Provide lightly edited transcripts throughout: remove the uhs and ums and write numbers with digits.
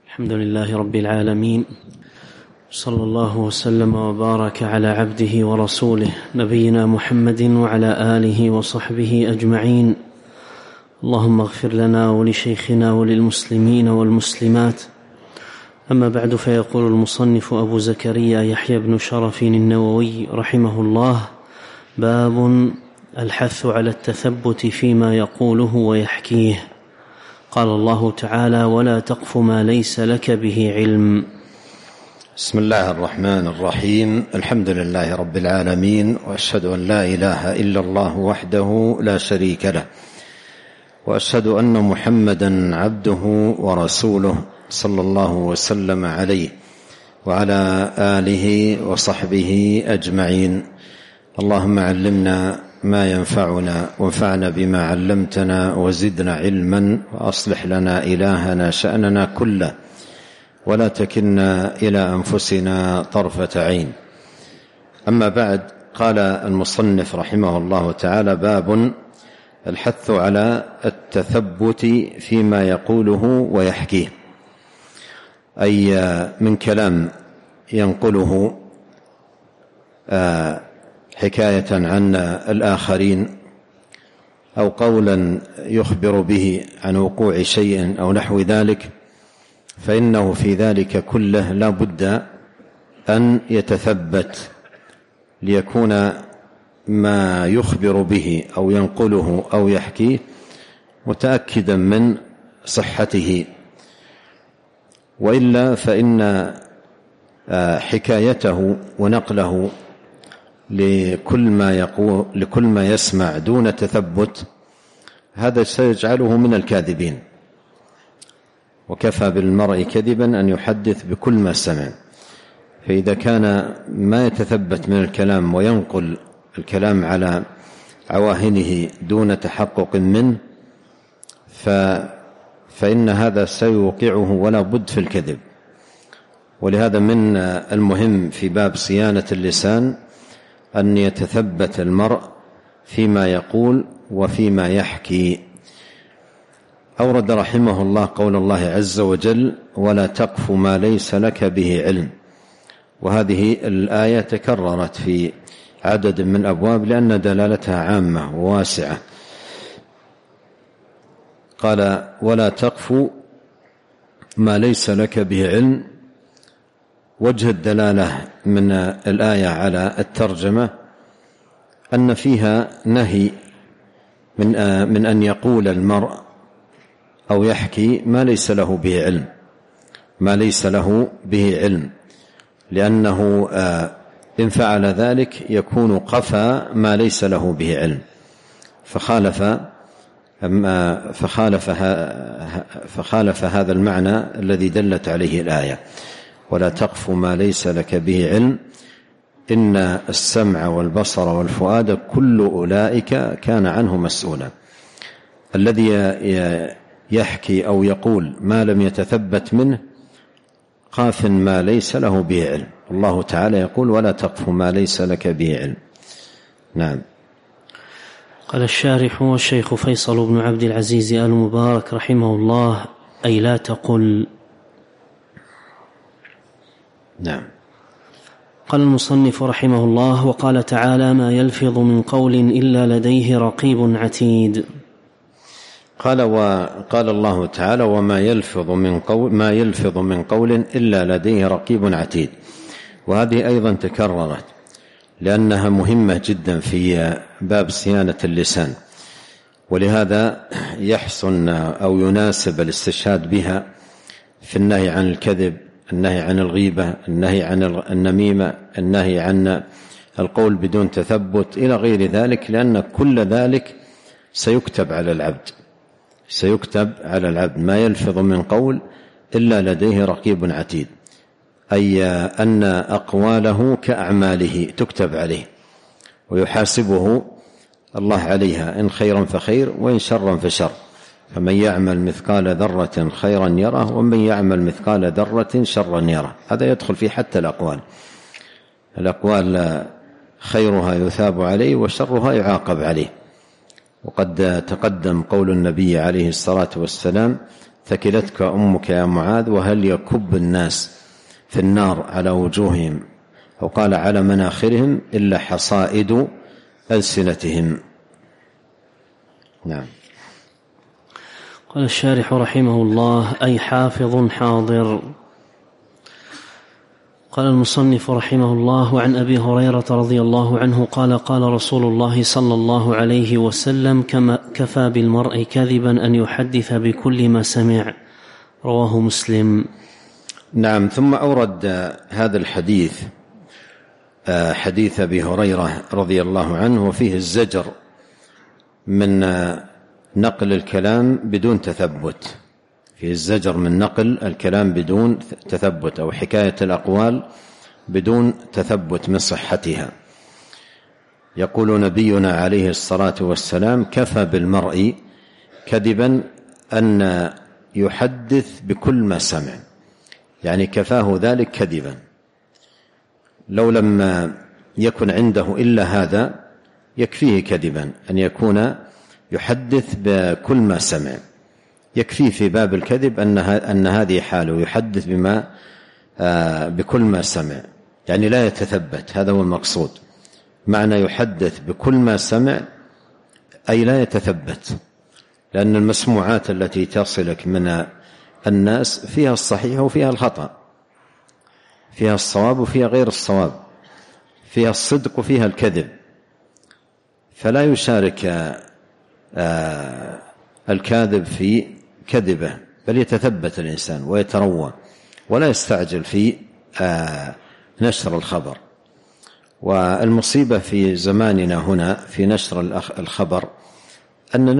الحمد لله رب العالمين، صلى الله وسلم وبارك على عبده ورسوله نبينا محمد وعلى آله وصحبه أجمعين. اللهم اغفر لنا ولشيخنا وللمسلمين والمسلمات. أما بعد، فيقول المصنف أبو زكريا يحيى بن شرف النووي رحمه الله: باب الحث على التثبت فيما يقوله ويحكيه. قال الله تعالى: ولا تقف ما ليس لك به علم. بسم الله الرحمن الرحيم. الحمد لله رب العالمين، وأشهد أن لا إله إلا الله وحده لا شريك له، وأشهد أن محمدا عبده ورسوله صلى الله وسلم عليه وعلى آله وصحبه أجمعين. اللهم علمنا ما ينفعنا وانفعنا بما علمتنا وزدنا علما، وأصلح لنا إلهنا شأننا كله، ولا تكلنا إلى أنفسنا طرفة عين. أما بعد، قال المصنف رحمه الله تعالى: باب الحث على التثبت فيما يقوله ويحكيه، أي من كلام ينقله حكاية عن الآخرين، أو قولا يخبر به عن وقوع شيء أو نحو ذلك، فإنه في ذلك كله لا بد أن يتثبت، ليكون ما يخبر به أو ينقله أو يحكيه متأكدا من صحته، وإلا فإن حكايته ونقله لكل ما يسمع دون تثبت، هذا سيجعله من الكاذبين، وكفى بالمرء كذبا أن يحدث بكل ما سمع. فإذا كان ما يتثبت من الكلام وينقل الكلام على عواهنه دون تحقق منه، فإن هذا سيوقعه ولا بد في الكذب. ولهذا من المهم في باب صيانة اللسان أن يتثبت المرء فيما يقول وفيما يحكي. أورد رحمه الله قول الله عز وجل: ولا تقف ما ليس لك به علم. وهذه الآية تكررت في عدد من الأبواب لأن دلالتها عامة وواسعة. قال: ولا تقف ما ليس لك به علم. وجه الدلالة من الآية على الترجمة أن فيها نهي من أن يقول المرء أو يحكي ما ليس له به علم، ما ليس له به علم، لأنه إن فعل ذلك يكون قفى ما ليس له به علم، فخالف هذا المعنى الذي دلت عليه الآية: ولا تقف ما ليس لك به علم إن السمع والبصر والفؤاد كل أولئك كان عنه مسؤولا. الذي يحكي أو يقول ما لم يتثبت منه قاف ما ليس له به علم. الله تعالى يقول: ولا تقف ما ليس لك به علم. نعم. قال الشارح والشيخ فيصل بن عبد العزيز آل مبارك رحمه الله: أي لا تقل. نعم. قال المصنف رحمه الله: وقال تعالى: ما يلفظ من قول إلا لديه رقيب عتيد. قال الله تعالى: وما يلفظ من قول إلا لديه رقيب عتيد. وهذه أيضا تكررت لأنها مهمة جدا في باب صيانة اللسان، ولهذا يحسن أو يناسب الاستشهاد بها في النهي عن الكذب، النهي عن الغيبة، النهي عن النميمة، النهي عن القول بدون تثبت إلى غير ذلك، لأن كل ذلك سيكتب على العبد. ما يلفظ من قول إلا لديه رقيب عتيد، أي أن أقواله كأعماله تكتب عليه ويحاسبه الله عليها، إن خيرا فخير وإن شرا فشر. فمن يعمل مثقال ذرة خيرا يره، ومن يعمل مثقال ذرة شرا يره. هذا يدخل في حتى الأقوال خيرها يثاب عليه وشرها يعاقب عليه. وقد تقدم قول النبي عليه الصلاة والسلام: ثكلتك أمك يا معاذ وهل يكب الناس في النار على وجوههم أو قال على مناخرهم إلا حصائد ألسنتهم. نعم. قال الشارح رحمه الله: أي حافظ حاضر. قال المصنف رحمه الله: وعن أبي هريرة رضي الله عنه قال: قال رسول الله صلى الله عليه وسلم: كفى بالمرء كذبا أن يحدث بكل ما سمع. رواه مسلم. نعم. ثم أورد هذا الحديث حديث أبي هريرة رضي الله عنه، وفيه الزجر من نقل الكلام بدون تثبت، فيه الزجر من نقل الكلام بدون تثبت أو حكاية الأقوال بدون تثبت من صحتها. يقول نبينا عليه الصلاة والسلام: كفى بالمرء كذبا أن يحدث بكل ما سمع، يعني كفاه ذلك كذبا. لو لم يكن عنده إلا هذا يكفيه كذبا أن يكون يحدث بكل ما سمع، يكفيه في باب الكذب أن هذه حاله، يحدث بكل ما سمع، يعني لا يتثبت. هذا هو المقصود، معنى يحدث بكل ما سمع أي لا يتثبت، لأن المسموعات التي تصلك من الناس فيها الصحيح وفيها الخطأ، فيها الصواب وفيها غير الصواب، فيها الصدق وفيها الكذب، فلا يشارك الكاذب في كذبه، بل يتثبت الإنسان ويتروى ولا يستعجل في نشر الخبر. والمصيبة في زماننا هنا في نشر الخبر أن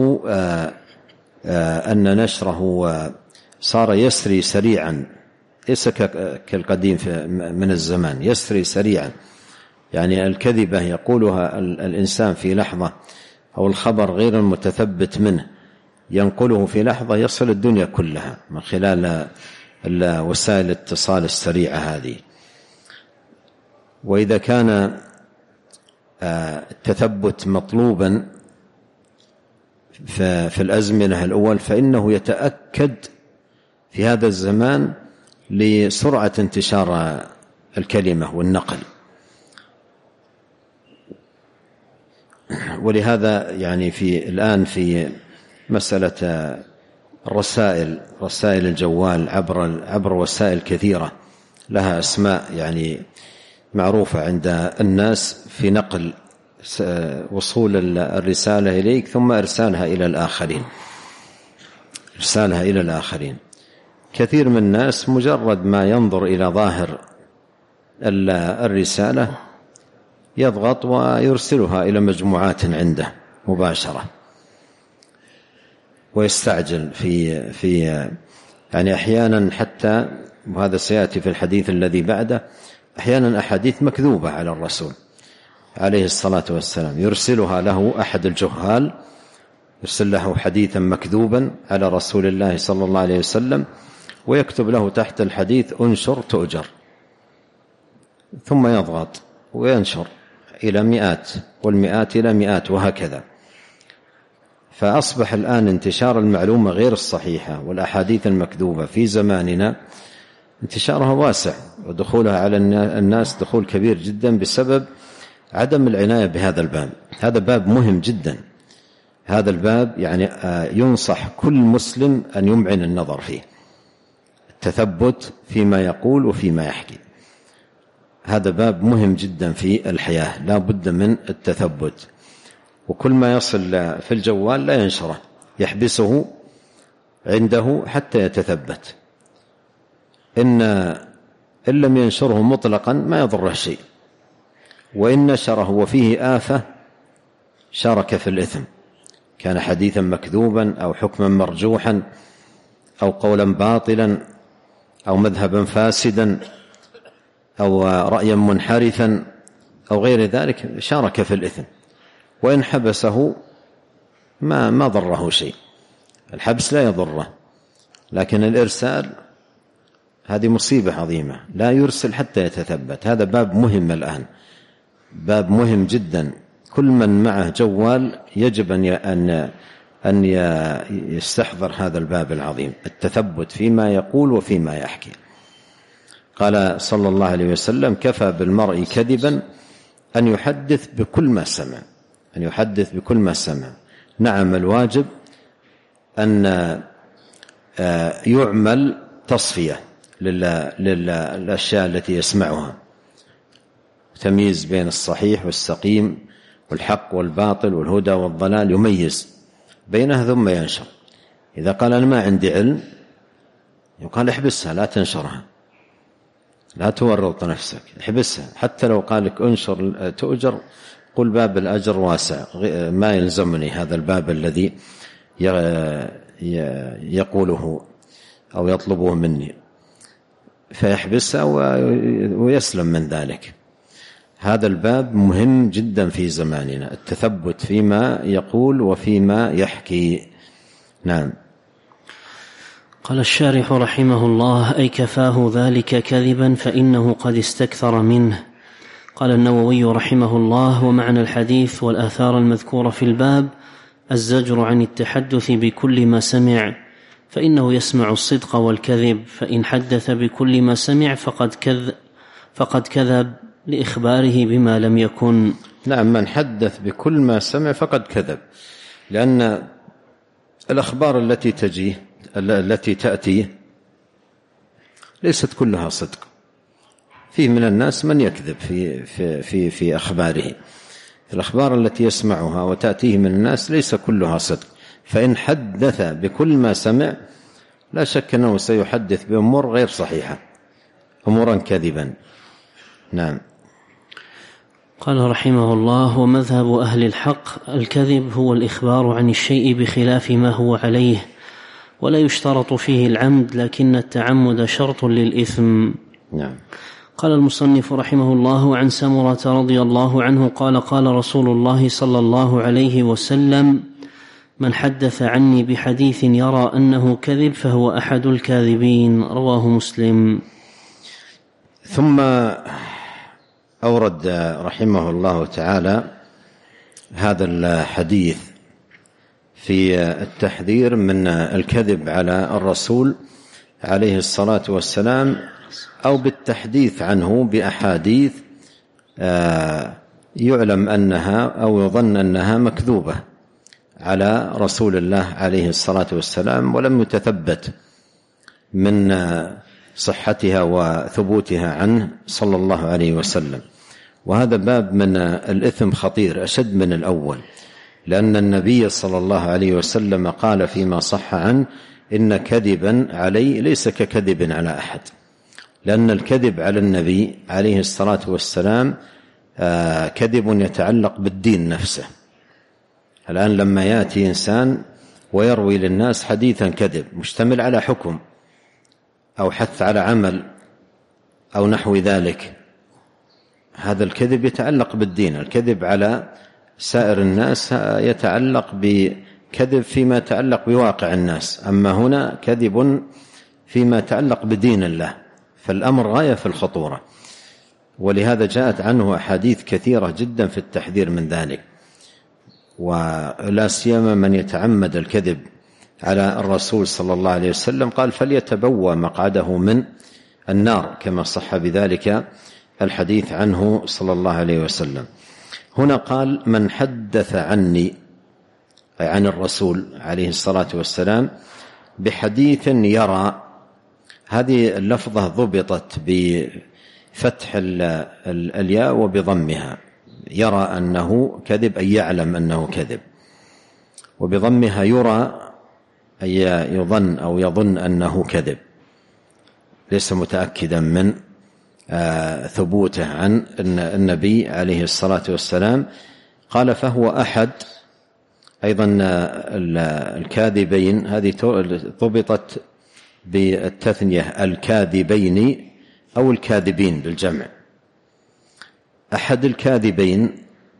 نشره صار يسري سريعا، ليس كالقديم من الزمان، يسري سريعا، يعني الكذبة يقولها الإنسان في لحظة، أو الخبر غير المتثبت منه ينقله في لحظة يصل الدنيا كلها من خلال وسائل الاتصال السريعة هذه. وإذا كان التثبت مطلوبا في الأزمنة الأول، فإنه يتأكد في هذا الزمان لسرعة انتشار الكلمة والنقل. ولهذا يعني الآن في مسألة رسائل الجوال عبر وسائل كثيرة لها أسماء يعني معروفة عند الناس في نقل وصول الرسالة إليك ثم إرسالها إلى الآخرين. كثير من الناس مجرد ما ينظر إلى ظاهر الرسالة يضغط ويرسلها إلى مجموعات عنده مباشرة، ويستعجل في يعني أحيانا حتى، وهذا سيأتي في الحديث الذي بعده، أحيانا أحاديث مكذوبة على الرسول عليه الصلاة والسلام يرسلها له أحد الجهال، يرسل له حديثا مكذوبا على رسول الله صلى الله عليه وسلم، ويكتب له تحت الحديث: انشر تؤجر، ثم يضغط وينشر إلى مئات والمئات إلى مئات وهكذا. فأصبح الآن انتشار المعلومة غير الصحيحة والأحاديث المكذوبة في زماننا انتشارها واسع، ودخولها على الناس دخول كبير جدا بسبب عدم العناية بهذا الباب. هذا باب مهم جدا، هذا الباب يعني ينصح كل مسلم أن يمعن النظر فيه، التثبت فيما يقول وفيما يحكي. هذا باب مهم جدا في الحياة، لا بد من التثبت، وكل ما يصل في الجوال لا ينشره، يحبسه عنده حتى يتثبت. إن لم ينشره مطلقا ما يضره شيء، وإن نشره وفيه آفة شارك في الإثم، كان حديثا مكذوبا أو حكما مرجوحا أو قولا باطلا أو مذهبا فاسدا أو رأيا منحرفا أو غير ذلك، شارك في الإثم. وإن حبسه ما ضره شيء، الحبس لا يضره، لكن الإرسال هذه مصيبة عظيمة، لا يرسل حتى يتثبت. هذا باب مهم الآن، باب مهم جدا. كل من معه جوال يجب أن أن يستحضر هذا الباب العظيم، التثبت فيما يقول وفيما يحكي. قال صلى الله عليه وسلم: كفى بالمرء كذبا أن يحدث بكل ما سمع، أن يحدث بكل ما سمع. نعم، الواجب أن يعمل تصفية للأشياء التي يسمعها، تمييز بين الصحيح والسقيم والحق والباطل والهدى والضلال، يميز بينها ثم ينشر. إذا قال أنا ما عندي علم، يقال احبسها، لا تنشرها، لا تورط نفسك، احبسها. حتى لو قال لك انشر تؤجر، قل باب الأجر واسع، ما يلزمني هذا الباب الذي يقوله أو يطلبه مني، فيحبسها ويسلم من ذلك. هذا الباب مهم جدا في زماننا، التثبت فيما يقول وفيما يحكي. نعم. قال الشارح رحمه الله: أي كفاه ذلك كذبا فإنه قد استكثر منه. قال النووي رحمه الله: ومعنى الحديث والآثار المذكورة في الباب الزجر عن التحدث بكل ما سمع، فإنه يسمع الصدق والكذب، فإن حدث بكل ما سمع فقد كذب لإخباره بما لم يكن. نعم، من حدث بكل ما سمع فقد كذب، لأن الأخبار التي تأتي ليست كلها صدق. فيه من الناس من يكذب في أخباره. الأخبار التي يسمعها وتأتيه من الناس ليس كلها صدق، فإن حدث بكل ما سمع لا شك أنه سيحدث بأمور غير صحيحة، أمورا كذبا. نعم. قال رحمه الله: ومذهب أهل الحق الكذب هو الإخبار عن الشيء بخلاف ما هو عليه، ولا يشترط فيه العمد، لكن التعمد شرط للإثم. نعم. قال المصنف رحمه الله: عن سمرة رضي الله عنه قال: قال رسول الله صلى الله عليه وسلم: من حدث عني بحديث يرى أنه كذب فهو أحد الكاذبين. رواه مسلم. ثم أورد رحمه الله تعالى هذا الحديث في التحذير من الكذب على الرسول عليه الصلاة والسلام، أو بالتحديث عنه بأحاديث يعلم أنها أو يظن أنها مكذوبة على رسول الله عليه الصلاة والسلام، ولم يتثبت من صحتها وثبوتها عنه صلى الله عليه وسلم. وهذا باب من الإثم خطير أشد من الأول، لأن النبي صلى الله عليه وسلم قال فيما صح عنه: إن كذبا علي ليس ككذب على أحد، لأن الكذب على النبي عليه الصلاة والسلام كذب يتعلق بالدين نفسه. الآن لما يأتي إنسان ويروي للناس حديثا كذب مشتمل على حكم أو حث على عمل أو نحو ذلك، هذا الكذب يتعلق بالدين. الكذب على سائر الناس يتعلق بكذب فيما يتعلق بواقع الناس، أما هنا كذب فيما يتعلق بدين الله، فالأمر غاية في الخطورة. ولهذا جاءت عنه أحاديث كثيرة جدا في التحذير من ذلك، ولا سيما من يتعمد الكذب على الرسول صلى الله عليه وسلم قال: فليتبوأ مقعده من النار، كما صح بذلك الحديث عنه صلى الله عليه وسلم. هنا قال: من حدث عني، أي عن الرسول عليه الصلاة والسلام، بحديث يرى. هذه اللفظة ضبطت بفتح الياء وبضمها، يرى أنه كذب أي يعلم أنه كذب، وبضمها يرى أي يظن أو يظن أنه كذب، ليس متأكدا من ثبوته عن النبي عليه الصلاة والسلام. قال: فهو أحد أيضا الكاذبين، هذه ضبطت بالتثنية، الكاذبين أو الكاذبين بالجمع. أحد الكاذبين،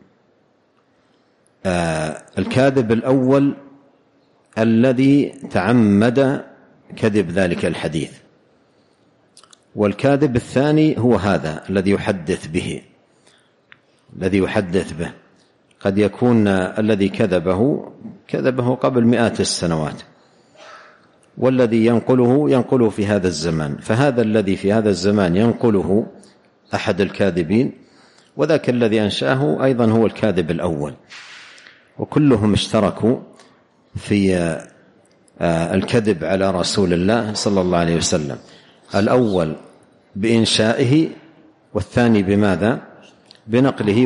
الكاذب الأول الذي تعمد كذب ذلك الحديث، والكاذب الثاني هو هذا الذي يحدث به. قد يكون الذي كذبه كذبه قبل مئات السنوات، والذي ينقله في هذا الزمان، فهذا الذي في هذا الزمان ينقله أحد الكاذبين، وذاك الذي أنشأه أيضا هو الكاذب الأول، وكلهم اشتركوا في الكذب على رسول الله صلى الله عليه وسلم، الأول بإنشائه، والثاني بماذا؟ بنقله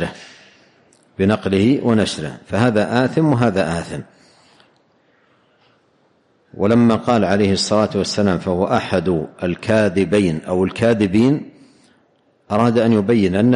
ونشره، فهذا آثم وهذا آثم. ولما قال عليه الصلاة والسلام فهو أحد الكاذبين أو الكاذبين، أراد أن يبين أن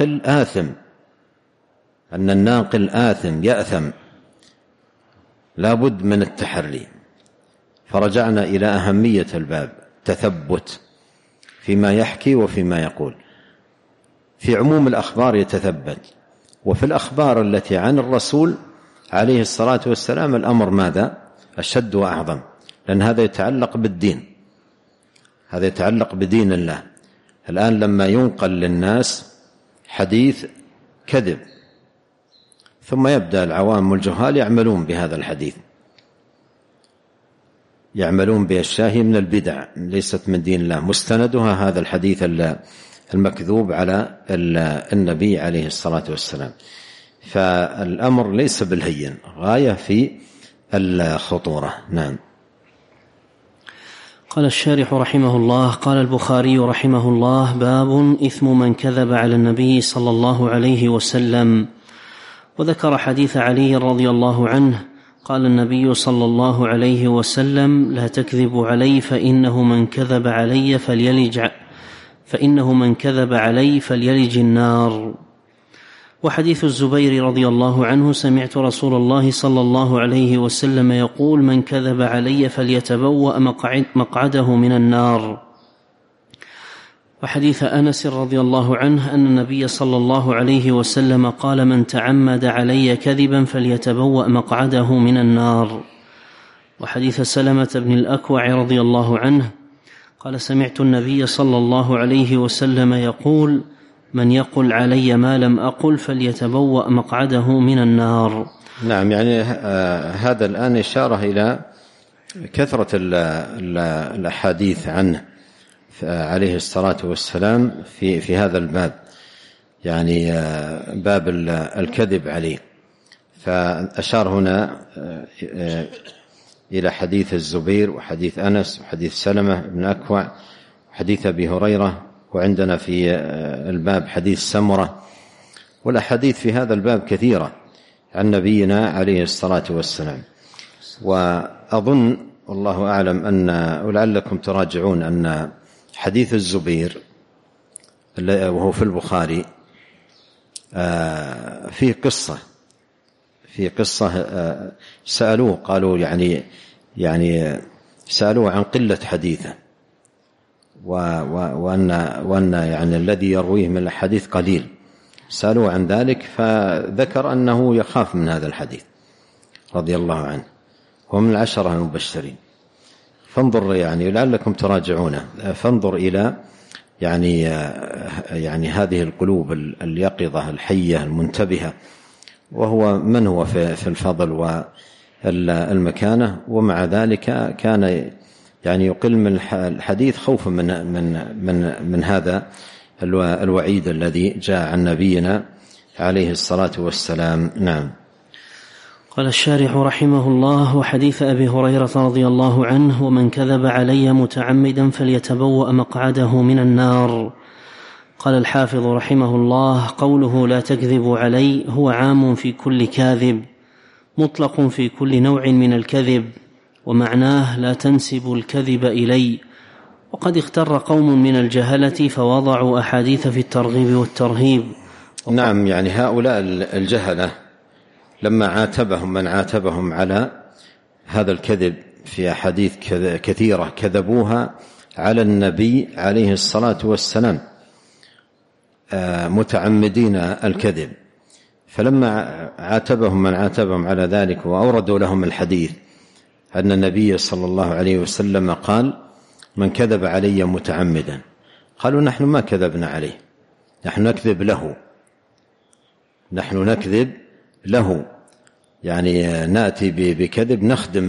الناقل آثم يأثم، لا بد من التحري. فرجعنا إلى أهمية الباب، تثبت فيما يحكي وفيما يقول. في عموم الأخبار يتثبت، وفي الأخبار التي عن الرسول عليه الصلاة والسلام الأمر ماذا؟ أشد وأعظم، لأن هذا يتعلق بالدين، هذا يتعلق بدين الله. الآن لما ينقل للناس حديث كذب، ثم يبدأ العوام والجهال يعملون بهذا الحديث، يعملون بأشياء من البدع ليست من دين الله، مستندها هذا الحديث المكذوب على النبي عليه الصلاة والسلام. فالأمر ليس بالهين، غاية في الخطورة. نعم. قال الشارح رحمه الله: قال البخاري رحمه الله: باب إثم من كذب على النبي صلى الله عليه وسلم. وذكر حديث علي رضي الله عنه قال النبي صلى الله عليه وسلم: لا تكذبوا علي فإنه من كذب علي فليلج النار. وحديث الزبير رضي الله عنه: سمعت رسول الله صلى الله عليه وسلم يقول: من كذب علي فليتبوأ مقعده من النار. وحديث أنس رضي الله عنه أن النبي صلى الله عليه وسلم قال: من تعمد علي كذبا فليتبوأ مقعده من النار. وحديث سلمة بن الأكوع رضي الله عنه قال: سمعت النبي صلى الله عليه وسلم يقول: من يقل علي ما لم أقل فليتبوأ مقعده من النار. نعم، يعني هذا الآن إشارة إلى كثرة الأحاديث عنه عليه الصلاة والسلام في هذا الباب، يعني باب الكذب عليه. فأشار هنا إلى حديث الزبير وحديث أنس وحديث سلمة بن أكوع وحديث أبي هريرة، وعندنا في الباب حديث سمرة. والأحاديث في هذا الباب كثيرة عن نبينا عليه الصلاة والسلام. وأظن والله أعلم ولعلكم تراجعون أن حديث الزبير وهو في البخاري فيه قصة سألوه، قالوا يعني سألوه عن قلة حديثه، وأن يعني الذي يرويه من الحديث قليل، سألوه عن ذلك فذكر أنه يخاف من هذا الحديث رضي الله عنه، هو من العشرة المبشرين. فانظر يعني لعلكم تراجعونه، فانظر إلى يعني هذه القلوب اليقظة الحية المنتبهة، وهو من هو في الفضل والمكانة، ومع ذلك كان يعني يقل من الحديث خوفا من هذا الوعيد الذي جاء عن نبينا عليه الصلاة والسلام. نعم. قال الشارح رحمه الله: وحديث أبي هريرة رضي الله عنه: ومن كذب علي متعمدا فليتبوأ مقعده من النار. قال الحافظ رحمه الله: قوله لا تكذبوا علي هو عام في كل كاذب، مطلق في كل نوع من الكذب، ومعناه لا تنسبوا الكذب إلي. وقد اختر قوم من الجهلة فوضعوا أحاديث في الترغيب والترهيب. نعم، يعني هؤلاء الجهلة لما عاتبهم من عاتبهم على هذا الكذب في أحاديث كثيرة كذبوها على النبي عليه الصلاة والسلام متعمدين الكذب، فلما عاتبهم من عاتبهم على ذلك وأوردوا لهم الحديث أن النبي صلى الله عليه وسلم قال: من كذب علي متعمدا، قالوا: نحن ما كذبنا عليه، نحن نكذب له. يعني نأتي بكذب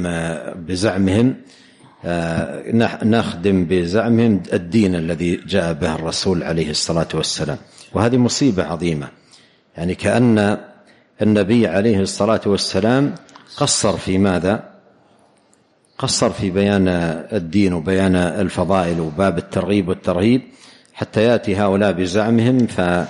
نخدم بزعمهم الدين الذي جاء به الرسول عليه الصلاة والسلام. وهذه مصيبة عظيمة، يعني كأن النبي عليه الصلاة والسلام قصر في ماذا؟ قصر في بيان الدين وبيان الفضائل وباب الترغيب والترهيب، حتى يأتي هؤلاء بزعمهم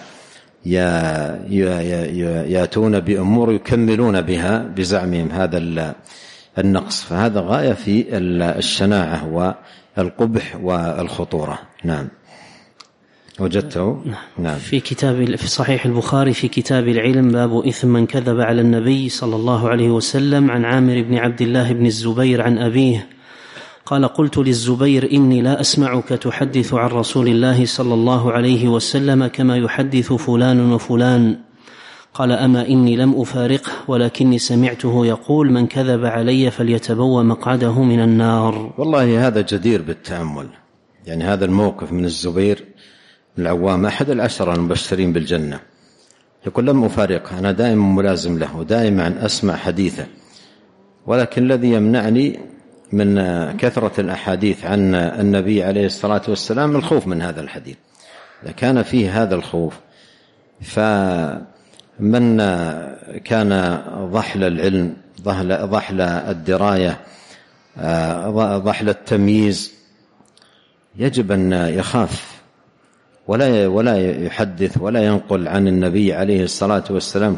يأتون بأمور يكملون بها بزعمهم هذا النقص. فهذا غاية في الشناعة والقبح والخطورة. نعم. وجدته نعم في صحيح البخاري في كتاب العلم باب إثم من كذب على النبي صلى الله عليه وسلم، عن عامر بن عبد الله بن الزبير عن أبيه قال: قلت للزبير: إني لا أسمعك تحدث عن رسول الله صلى الله عليه وسلم كما يحدث فلان وفلان. قال: أما إني لم أفارقه، ولكني سمعته يقول: من كذب علي فليتبوأ مقعده من النار. والله هذا جدير بالتأمل، يعني هذا الموقف من الزبير العوام أحد 10 المبشرين بالجنة، يقول: لم أفارقه، أنا دائما ملازم له ودائما أسمع حديثه، ولكن الذي يمنعني من كثرة الأحاديث عن النبي عليه الصلاة والسلام الخوف من هذا الحديث. إذا كان فيه هذا الخوف، فمن كان ضحل العلم، ضحل الدراية، ضحل التمييز، يجب أن يخاف ولا يحدث ولا ينقل عن النبي عليه الصلاة والسلام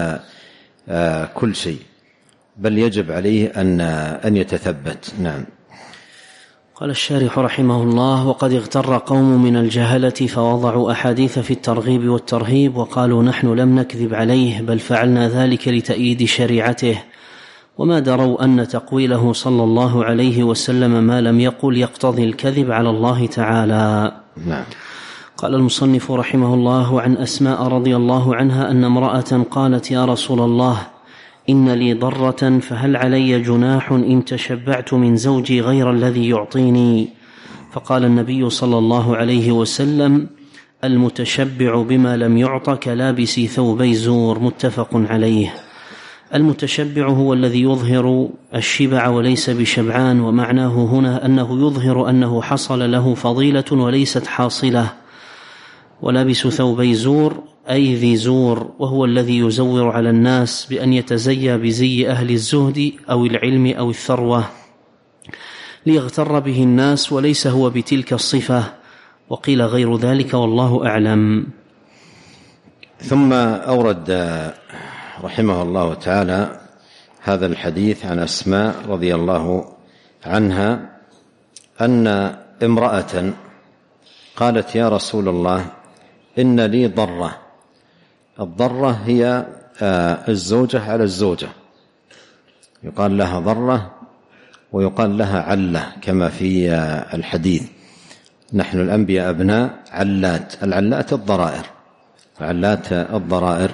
كل شيء، بل يجب عليه أن يتثبت. نعم. قال الشارح رحمه الله: وقد اغتر قوم من الجهلة فوضعوا أحاديث في الترغيب والترهيب وقالوا: نحن لم نكذب عليه، بل فعلنا ذلك لتأييد شريعته، وما دروا أن تقويله صلى الله عليه وسلم ما لم يقل يقتضي الكذب على الله تعالى. نعم. قال المصنف رحمه الله: عن أسماء رضي الله عنها أن امرأة قالت: يا رسول الله، إن لي ضرة، فهل علي جناح إن تشبعت من زوجي غير الذي يعطيني؟ فقال النبي صلى الله عليه وسلم: المتشبع بما لم يعط كلابس ثوبي زور. متفق عليه. المتشبع هو الذي يظهر الشبع وليس بشبعان، ومعناه هنا أنه يظهر أنه حصل له فضيلة وليست حاصلة. ولابس ثوبي زور أي ذي زور، وهو الذي يزور على الناس بأن يتزيى بزي أهل الزهد أو العلم أو الثروة ليغتر به الناس، وليس هو بتلك الصفة، وقيل غير ذلك والله أعلم. ثم أورد رحمه الله تعالى هذا الحديث عن أسماء رضي الله عنها أن امرأة قالت: يا رسول الله، إن لي ضرة. الضرة هي الزوجة على الزوجة، يقال لها ضرة ويقال لها علة، كما في الحديث: نحن الأنبياء أبناء علات. العلات الضرائر، علات الضرائر.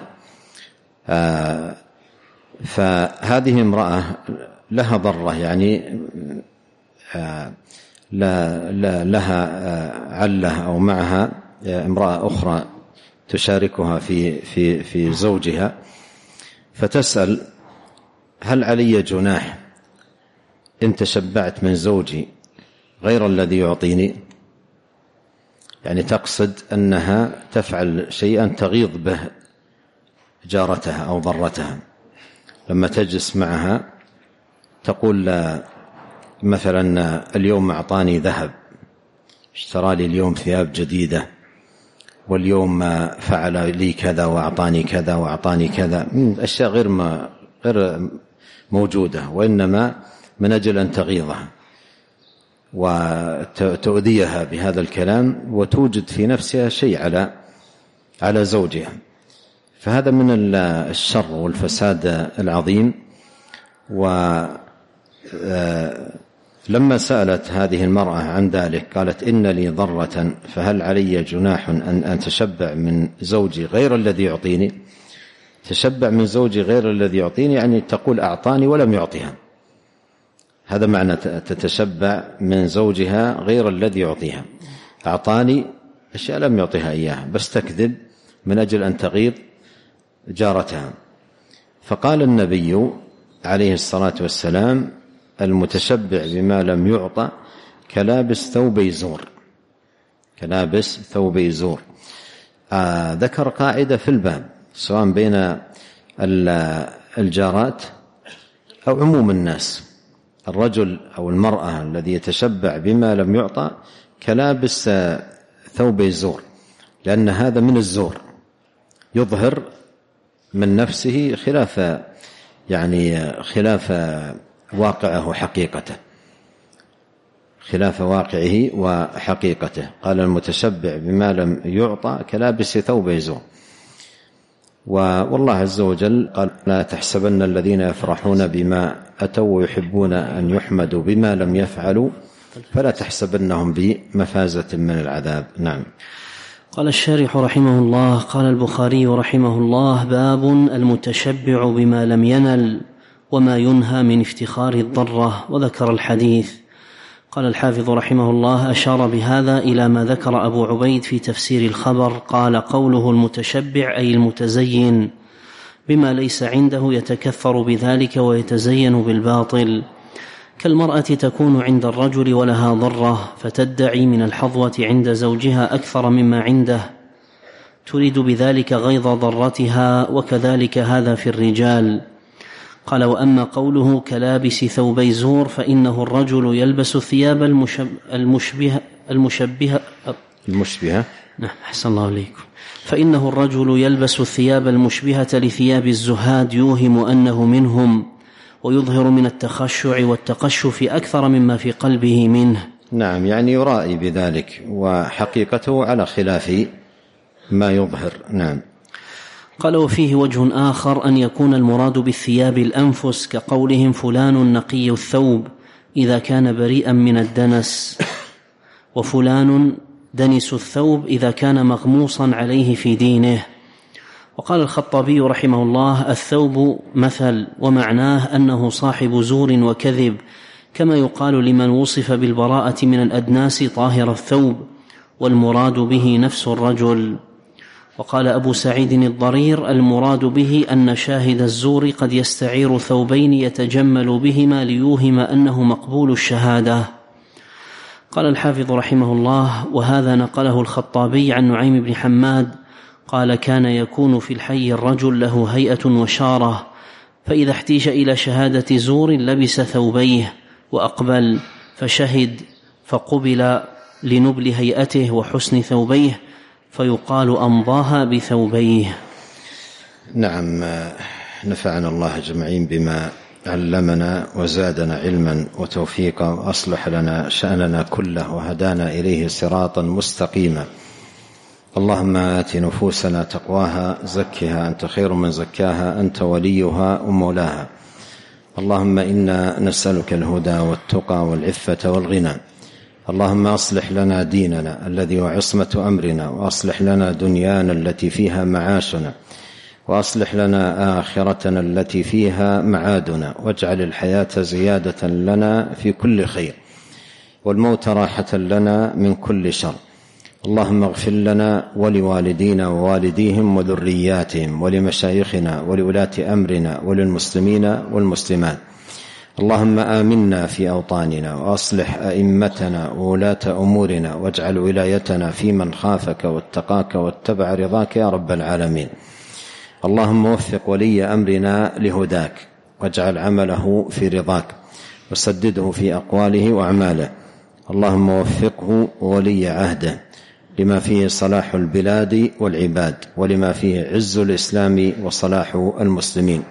فهذه امرأة لها ضرة، يعني لها علة أو معها امرأة أخرى تشاركها في زوجها، فتسأل: هل علي جناح إن تشبعت من زوجي غير الذي يعطيني؟ يعني تقصد أنها تفعل شيئا تغيظ به جارتها أو ضرتها، لما تجلس معها تقول مثلا: اليوم أعطاني ذهب، اشترى لي اليوم ثياب جديدة، واليوم فعل لي كذا وأعطاني كذا وأعطاني كذا، أشياء غير موجودة، وإنما من أجل أن تغيظها وتؤذيها بهذا الكلام وتوجد في نفسها شيء على زوجها. فهذا من الشر والفساد العظيم. ولما سألت هذه المرأة عن ذلك قالت: إن لي ضرة، فهل علي جناح أن أتشبع من زوجي غير الذي يعطيني؟ تشبع من زوجي غير الذي يعطيني يعني تقول أعطاني ولم يعطيها، هذا معنى تتشبع من زوجها غير الذي يعطيها. أعطاني أشياء لم يعطيها إياها، بس تكذب من أجل أن تغيظ جارتها. فقال النبي عليه الصلاة والسلام: المتشبع بما لم يعطى كلابس ثوبي زور. كلابس ثوبي زور. ذكر قاعدة في الباب سواء بين الجارات أو عموم الناس: الرجل أو المرأة الذي يتشبع بما لم يعطى كلابس ثوبي زور، لأن هذا من الزور، يظهر من نفسه خلاف واقعه حقيقته، خلاف واقعه وحقيقته. قال: المتشبع بما لم يعطى كلابس ثوبي زور. والله عز وجل قال: لا تحسبن الذين يفرحون بما أتوا ويحبون أن يحمدوا بما لم يفعلوا فلا تحسبنهم بمفازة من العذاب. نعم. قال الشارح رحمه الله: قال البخاري رحمه الله: باب المتشبع بما لم ينل وما ينهى من افتخار الضرة، وذكر الحديث. قال الحافظ رحمه الله: أشار بهذا إلى ما ذكر أبو عبيد في تفسير الخبر. قال: قوله المتشبع أي المتزين بما ليس عنده يتكثر بذلك ويتزين بالباطل، كالمرأة تكون عند الرجل ولها ضرة فتدعي من الحظوة عند زوجها أكثر مما عنده، تريد بذلك غيظ ضرتها، وكذلك هذا في الرجال. قال: وأما قوله كلابس ثوبي زور فإنه الرجل يلبس الثياب المشبهة نعم، أحسن الله عليكم. فإنه الرجل يلبس الثياب المشبهة لثياب الزهاد، يوهم أنه منهم، ويظهر من التخشع والتقشف أكثر مما في قلبه منه. نعم، يعني يرائي بذلك وحقيقته على خلاف ما يظهر. نعم. قال: وفيه وجه آخر أن يكون المراد بالثياب الأنفس، كقولهم فلان نقي الثوب إذا كان بريئا من الدنس، وفلان دنس الثوب إذا كان مغموصا عليه في دينه. وقال الخطابي رحمه الله: الثوب مثل، ومعناه أنه صاحب زور وكذب، كما يقال لمن وصف بالبراءة من الأدناس طاهر الثوب، والمراد به نفس الرجل. وقال أبو سعيد الضرير: المراد به أن شاهد الزور قد يستعير ثوبين يتجمل بهما ليوهم أنه مقبول الشهادة. قال الحافظ رحمه الله: وهذا نقله الخطابي عن نعيم بن حماد قال: كان يكون في الحي الرجل له هيئة وشارة، فإذا احتيج إلى شهادة زور لبس ثوبيه وأقبل فشهد، فقبل لنبل هيئته وحسن ثوبيه، فيقال أمضاها بثوبيه. نعم، نفعنا الله أجمعين بما علمنا وزادنا علما وتوفيقا، وأصلح لنا شأننا كله وهدانا إليه صراطا مستقيما. اللهم آت نفوسنا تقواها، زكها أنت خير من زكاها، أنت وليها ومولاها. اللهم إنا نسألك الهدى والتقى والعفة والغنى. اللهم أصلح لنا ديننا الذي هو عصمة أمرنا، وأصلح لنا دنيانا التي فيها معاشنا، وأصلح لنا آخرتنا التي فيها معادنا، واجعل الحياة زيادة لنا في كل خير، والموت راحة لنا من كل شر. اللهم اغفر لنا ولوالدينا ووالديهم وذرياتهم ولمشايخنا ولولاة أمرنا وللمسلمين والمسلمات. اللهم آمنا في أوطاننا، وأصلح أئمتنا وولاة أمورنا، واجعل ولايتنا في من خافك واتقاك واتبع رضاك يا رب العالمين. اللهم وفق ولي أمرنا لهداك، واجعل عمله في رضاك، وسدده في أقواله وأعماله. اللهم وفقه ولي عهده لما فيه صلاح البلاد والعباد، ولما فيه عز الإسلام وصلاح المسلمين.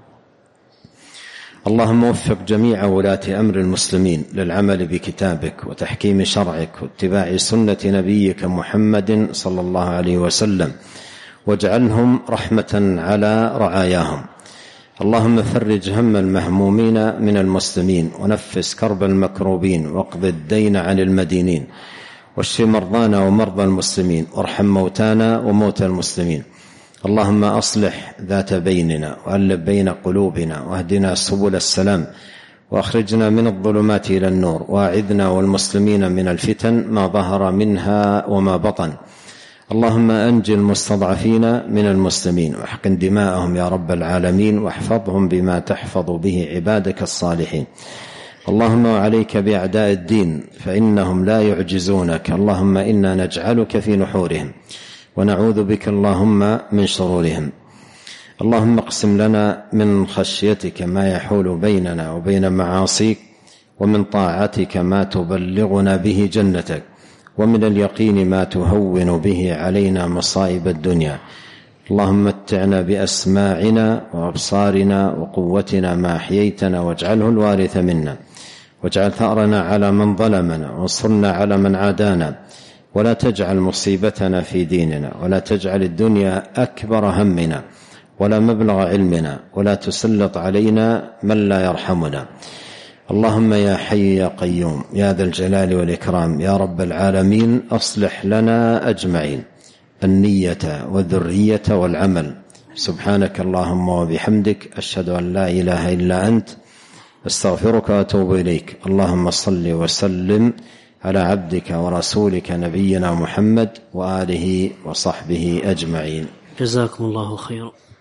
اللهم وفق جميع ولاة أمر المسلمين للعمل بكتابك وتحكيم شرعك واتباع سنة نبيك محمد صلى الله عليه وسلم، واجعلهم رحمة على رعاياهم. اللهم فرج هم المهمومين من المسلمين، ونفس كرب المكروبين، واقض الدين عن المدينين، واشف مرضانا ومرضى المسلمين، وارحم موتانا وموتى المسلمين. اللهم أصلح ذات بيننا، وألف بين قلوبنا، واهدنا سبل السلام، وأخرجنا من الظلمات إلى النور، وأعذنا والمسلمين من الفتن ما ظهر منها وما بطن. اللهم أنجِ المستضعفين من المسلمين واحقن دماءهم يا رب العالمين، واحفظهم بما تحفظ به عبادك الصالحين. اللهم وعليك بأعداء الدين فإنهم لا يعجزونك، اللهم إنا نجعلك في نحورهم ونعوذ بك اللهم من شرورهم. اللهم اقسم لنا من خشيتك ما يحول بيننا وبين معاصيك، ومن طاعتك ما تبلغنا به جنتك، ومن اليقين ما تهون به علينا مصائب الدنيا. اللهم متعنا بأسماعنا وأبصارنا وقوتنا ما أحييتنا، واجعله الوارث منا، واجعل ثأرنا على من ظلمنا، وانصرنا على من عادانا، ولا تجعل مصيبتنا في ديننا، ولا تجعل الدنيا أكبر همنا ولا مبلغ علمنا، ولا تسلط علينا من لا يرحمنا. اللهم يا حي يا قيوم يا ذا الجلال والإكرام يا رب العالمين، أصلح لنا أجمعين النية والذرية والعمل. سبحانك اللهم وبحمدك، أشهد أن لا إله إلا أنت، استغفرك وأتوب إليك. اللهم صل وسلم على عبدك ورسولك نبينا محمد وآله وصحبه أجمعين. جزاكم الله خيرا.